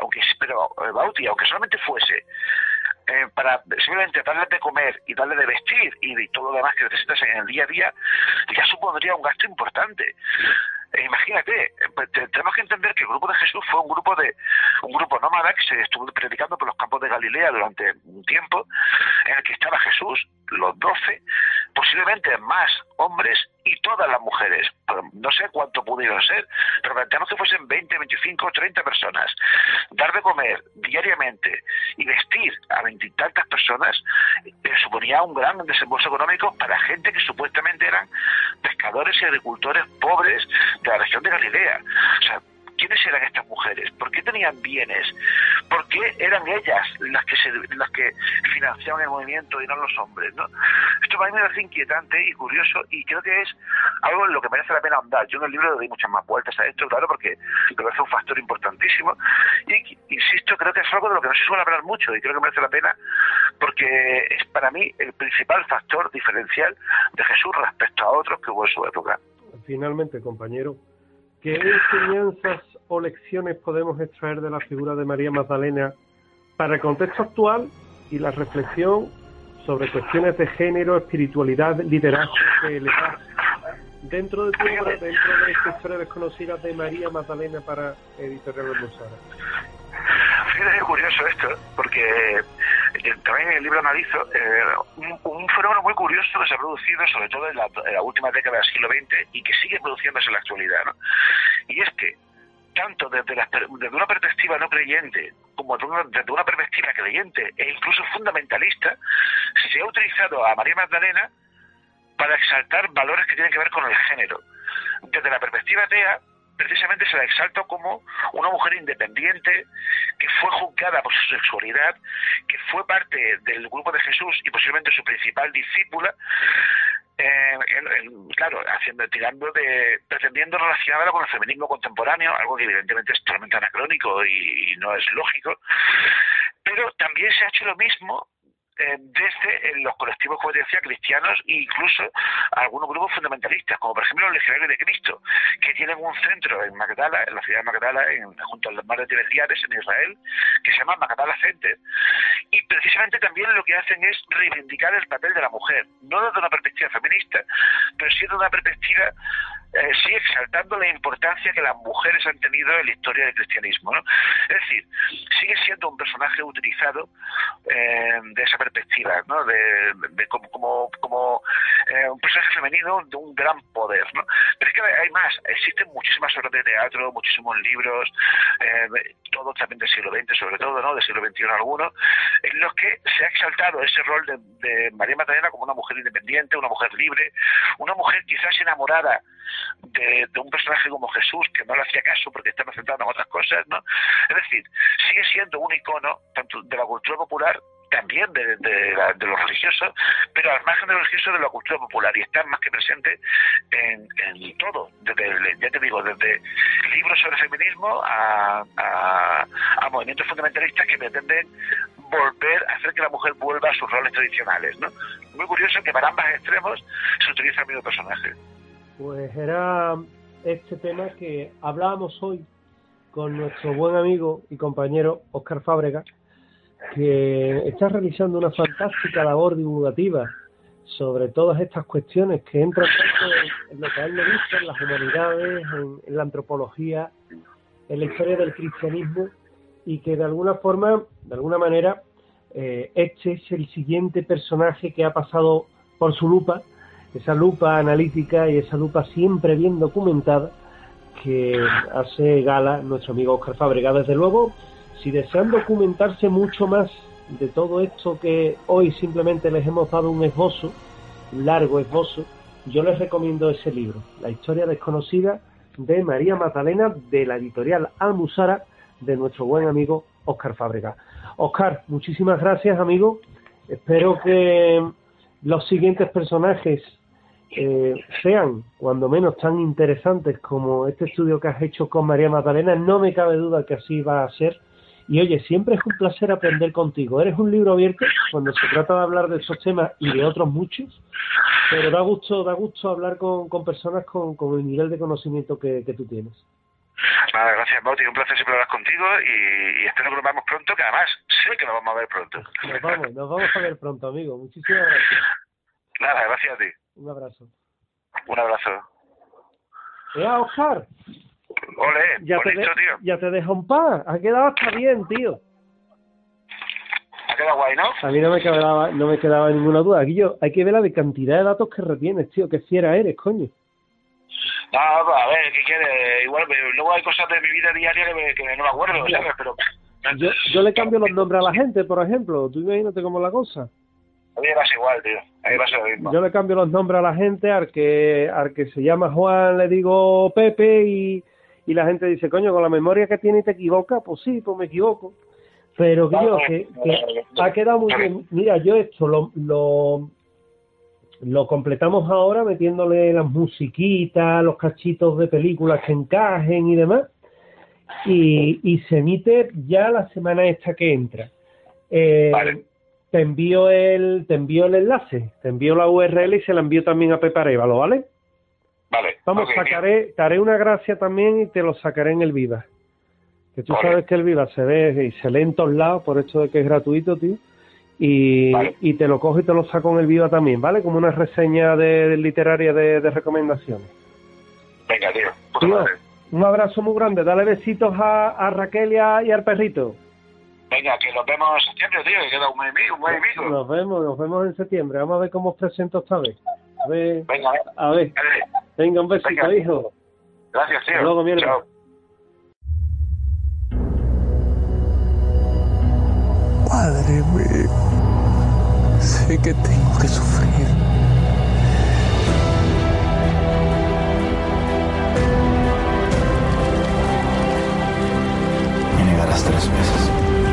Bauti, aunque solamente fuese para simplemente darle de comer y darle de vestir y todo lo demás que necesitas en el día a día, ya supondría un gasto importante. Imagínate, tenemos que entender que el grupo de Jesús fue un grupo nómada que se estuvo predicando por los campos de Galilea durante un tiempo, en el que estaba Jesús, los 12, posiblemente más hombres y todas las mujeres. No sé cuánto pudieron ser, pero planteamos que fuesen 20, 25, 30 personas. Dar de comer diariamente y vestir a 20 y tantas personas suponía un gran desembolso económico para gente que supuestamente eran pescadores y agricultores pobres de la región de Galilea. O sea, ¿quiénes eran estas mujeres? ¿Por qué tenían bienes? ¿Por qué eran ellas las que financiaban el movimiento y no los hombres, ¿no? Esto para mí me parece inquietante y curioso, y creo que es algo en lo que merece la pena ahondar. Yo en el libro le doy muchas más vueltas a esto, claro, porque me parece un factor importantísimo. Y insisto, creo que es algo de lo que no se suele hablar mucho, y creo que merece la pena porque es para mí el principal factor diferencial de Jesús respecto a otros que hubo en su época. Finalmente, compañero, ¿qué enseñanzas o lecciones podemos extraer de la figura de María Magdalena para el contexto actual y la reflexión sobre cuestiones de género, espiritualidad, liderazgo, dentro de tu obra, dentro de esta historia desconocida de María Magdalena para Editorial Hermosara? Fíjate, es curioso esto, porque también en el libro analizo un fenómeno muy curioso que se ha producido sobre todo en la última década del siglo XX y que sigue produciéndose en la actualidad, ¿no? Y es que tanto desde una perspectiva no creyente como desde una perspectiva creyente e incluso fundamentalista, se ha utilizado a María Magdalena para exaltar valores que tienen que ver con el género. Desde la perspectiva atea, precisamente se la exalta como una mujer independiente que fue juzgada por su sexualidad, que fue parte del grupo de Jesús y posiblemente su principal discípula, pretendiendo relacionarla con el feminismo contemporáneo, algo que evidentemente es totalmente anacrónico y no es lógico. Pero también se ha hecho lo mismo desde los colectivos, como te decía, cristianos e incluso algunos grupos fundamentalistas, como por ejemplo los Legionarios de Cristo, que tienen un centro en Magdala, en la ciudad de Magdala, junto al mar de Tiberíades, en Israel, que se llama Magdala Center, y precisamente también lo que hacen es reivindicar el papel de la mujer, no desde una perspectiva feminista, pero sí desde una perspectiva sí exaltando la importancia que las mujeres han tenido en la historia del cristianismo, ¿no? Es decir, sigue siendo un personaje utilizado de esa perspectiva, ¿no? De como un personaje femenino de un gran poder, ¿no? Pero es que hay más, existen muchísimas obras de teatro, muchísimos libros, todos también del siglo XX sobre todo, ¿no? Del siglo XXI algunos, en los que se ha exaltado ese rol de María Magdalena como una mujer independiente, una mujer libre, una mujer quizás enamorada de un personaje como Jesús, que no le hacía caso porque estaba centrado en otras cosas, ¿no? Es decir, sigue siendo un icono tanto de la cultura popular, también de los religiosos, pero al margen de los religiosos, de la cultura popular, y está más que presente en todo, desde, ya te digo, desde libros sobre feminismo a movimientos fundamentalistas que pretenden volver a hacer que la mujer vuelva a sus roles tradicionales, ¿no? Muy curioso que para ambos extremos se utiliza el mismo personaje. Pues era este tema que hablábamos hoy con nuestro buen amigo y compañero Óscar Fábregas, que está realizando una fantástica labor divulgativa sobre todas estas cuestiones que entran en lo que a él le gusta, en las humanidades, en la antropología, en la historia del cristianismo, y que de alguna forma, de alguna manera, este es el siguiente personaje que ha pasado por su lupa, esa lupa analítica y esa lupa siempre bien documentada que hace gala nuestro amigo Óscar Fábregas. Desde luego, si desean documentarse mucho más de todo esto que hoy simplemente les hemos dado un esbozo, un largo esbozo, yo les recomiendo ese libro, La historia desconocida de María Magdalena, de la editorial Almuzara, de nuestro buen amigo Óscar Fábregas. Óscar, muchísimas gracias, amigo. Espero que los siguientes personajes sean, cuando menos, tan interesantes como este estudio que has hecho con María Magdalena. No me cabe duda que así va a ser. Y oye, siempre es un placer aprender contigo. Eres un libro abierto cuando se trata de hablar de esos temas y de otros muchos, pero da gusto hablar con personas con el nivel de conocimiento que tú tienes. Nada, gracias, Bauti, un placer siempre hablar contigo y espero que nos veamos pronto, que además sé que nos vamos a ver pronto. Nos vamos a ver pronto, amigo. Muchísimas gracias. Nada, gracias a ti. Un abrazo. Un abrazo. Óscar. Ole, bonito, tío. Ya te dejo en paz. Ha quedado hasta bien, tío. Ha quedado guay, ¿no? A mí no me quedaba ninguna duda. Guillo, hay que ver la de cantidad de datos que retienes, tío. Qué fiera eres, coño. No, a ver, ¿qué quieres? Igual, luego hay cosas de mi vida diaria que no me acuerdo, ¿sabes? Pero yo le cambio los nombres a la gente, por ejemplo. Tú imagínate cómo es la cosa. A mí me pasa igual, tío. A mí me pasa lo mismo. Yo le cambio los nombres a la gente, al que se llama Juan le digo Pepe y la gente dice, coño, con la memoria que tiene te equivocas. Pues sí, pues me equivoco. Pero que ha quedado muy bien. Mira, yo esto lo completamos ahora metiéndole las musiquitas, los cachitos de películas que encajen y demás. Y se emite ya la semana esta que entra. Vale. Te envío el enlace, te envío la URL y se la envío también a Pepe Arévalo, ¿vale? Vale. Vamos, te haré una gracia también y te lo sacaré en el Viva. Que tú sabes que el Viva se ve y se lee en todos lados por esto de que es gratuito, tío. Y te lo cojo y te lo saco en el Viva también, ¿vale? Como una reseña literaria de recomendaciones. Venga, tío. Tío, un abrazo muy grande. Dale besitos a Raquel y al perrito. Venga, que nos vemos en septiembre, tío, que queda un mes y pico. Nos vemos en septiembre. Vamos a ver cómo os presento esta vez. Venga, a ver. Venga, un besito, venga, hijo. Gracias, tío. Hasta luego, mierda. Chao. Padre mío, sé que tengo que sufrir. Me negarás 3 veces.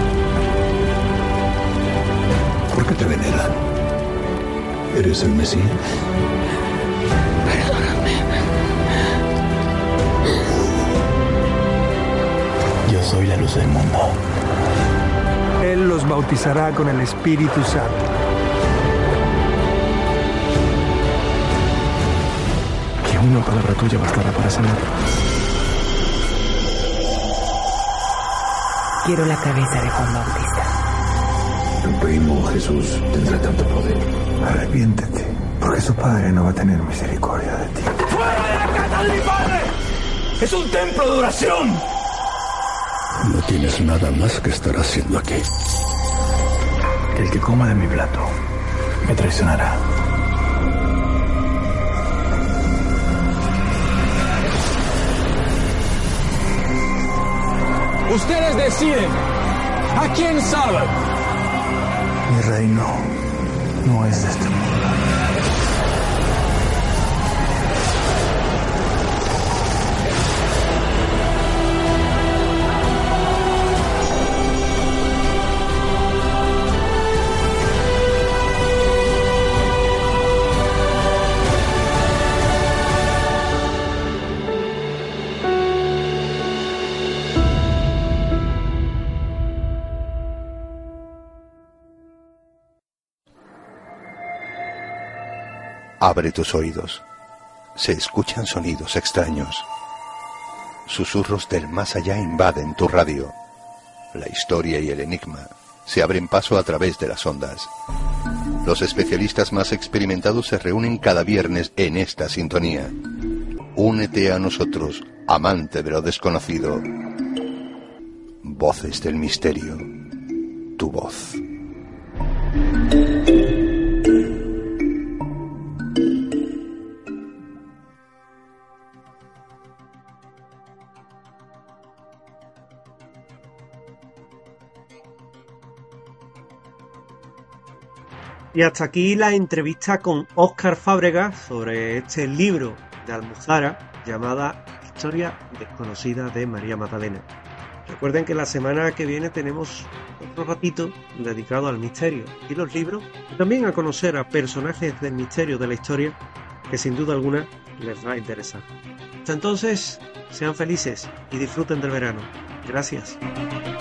¿Por qué te veneran? ¿Eres el Mesías? Perdóname. Yo soy la luz del mundo. Él los bautizará con el Espíritu Santo. Que una palabra tuya bastará para sanarlo. Quiero la cabeza de Juan Bautista. Tu primo Jesús tendrá tanto poder. Arrepiéntete, porque su padre no va a tener misericordia de ti. ¡Fuera de la casa de mi padre! ¡Es un templo de oración! No tienes nada más que estar haciendo aquí. El que coma de mi plato me traicionará. Ustedes deciden a quién salvan. Mi reino no es de este mundo. Abre tus oídos. Se escuchan sonidos extraños. Susurros del más allá invaden tu radio. La historia y el enigma se abren paso a través de las ondas. Los especialistas más experimentados se reúnen cada viernes en esta sintonía. Únete a nosotros, amante de lo desconocido. Voces del misterio. Tu voz. Y hasta aquí la entrevista con Óscar Fábregas sobre este libro de Almuzara llamada Historia desconocida de María Magdalena. Recuerden que la semana que viene tenemos otro ratito dedicado al misterio y los libros, y también a conocer a personajes del misterio de la historia que sin duda alguna les va a interesar. Hasta entonces, sean felices y disfruten del verano. Gracias.